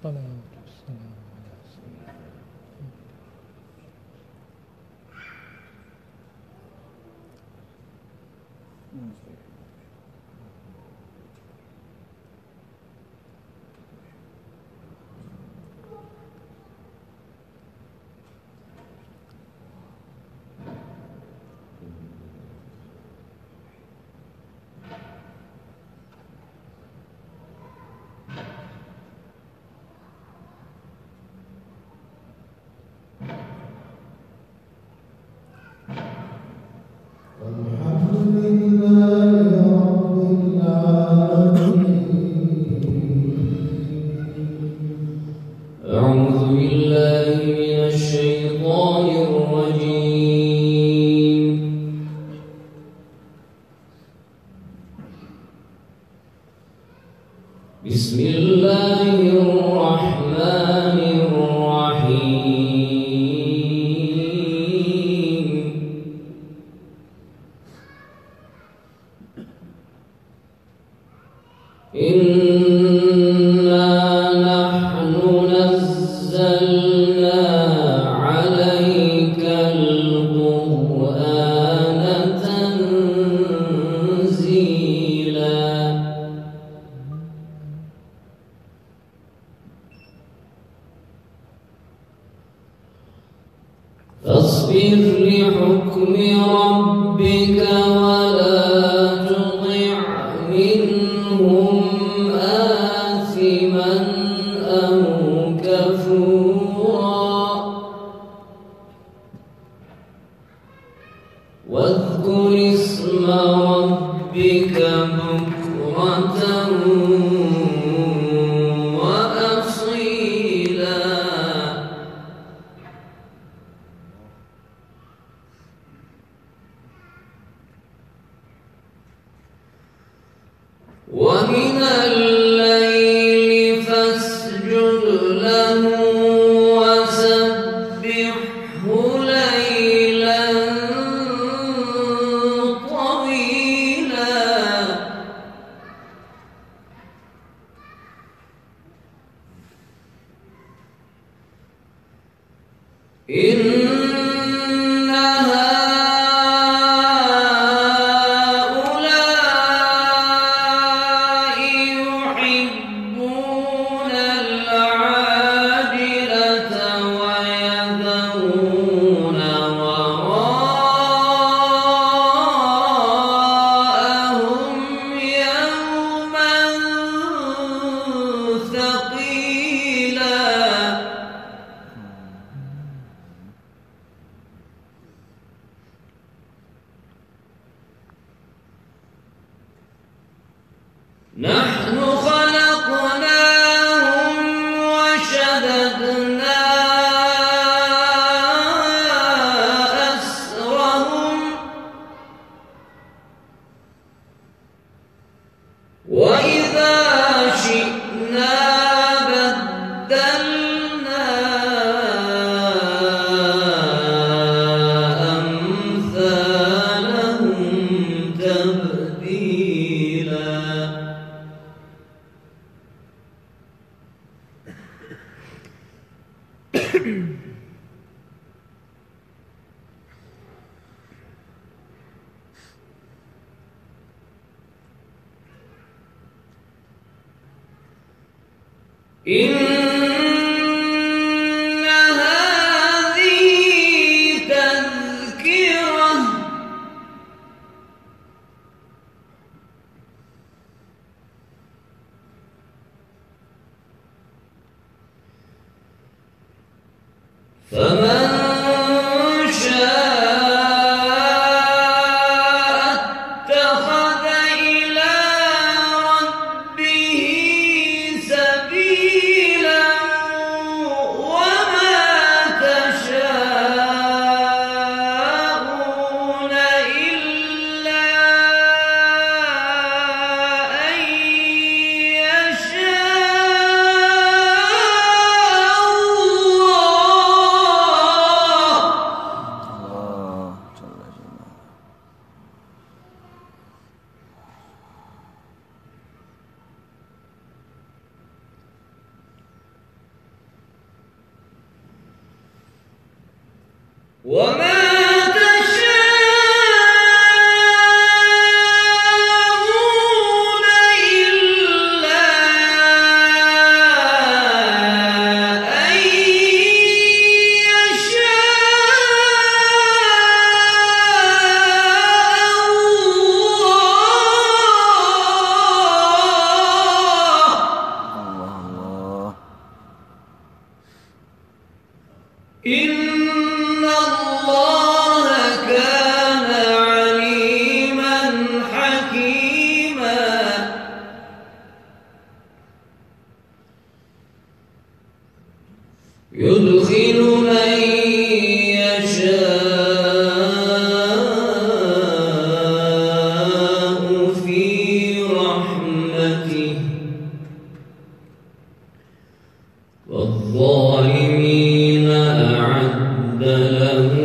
الصلاة والسلام على سيدنا بسم الله الرحمن الرحيم إنا نحن نزلنا عليك القرآن تنزيلا فاصبر لحكم ربك ولا تطع منهم آثما أو كفورا واذكر اسم ربك بكرة ومن الليل فاسجد له وسبحه ليلا طويلا نحن خلقناهم وشددنا أسرهم وإذا شئنا بدلنا أمثالهم تبديلا إن هذه تذكرة فمن شاء اتخذ إلى ربه سبيلا وما تشاءون إلا أن يشاء الله وما تشاءون إلا أن يشاء الله. إن الله كان عليما حكيما. يدخل من يشاء في رحمته والظالمين أعد لهم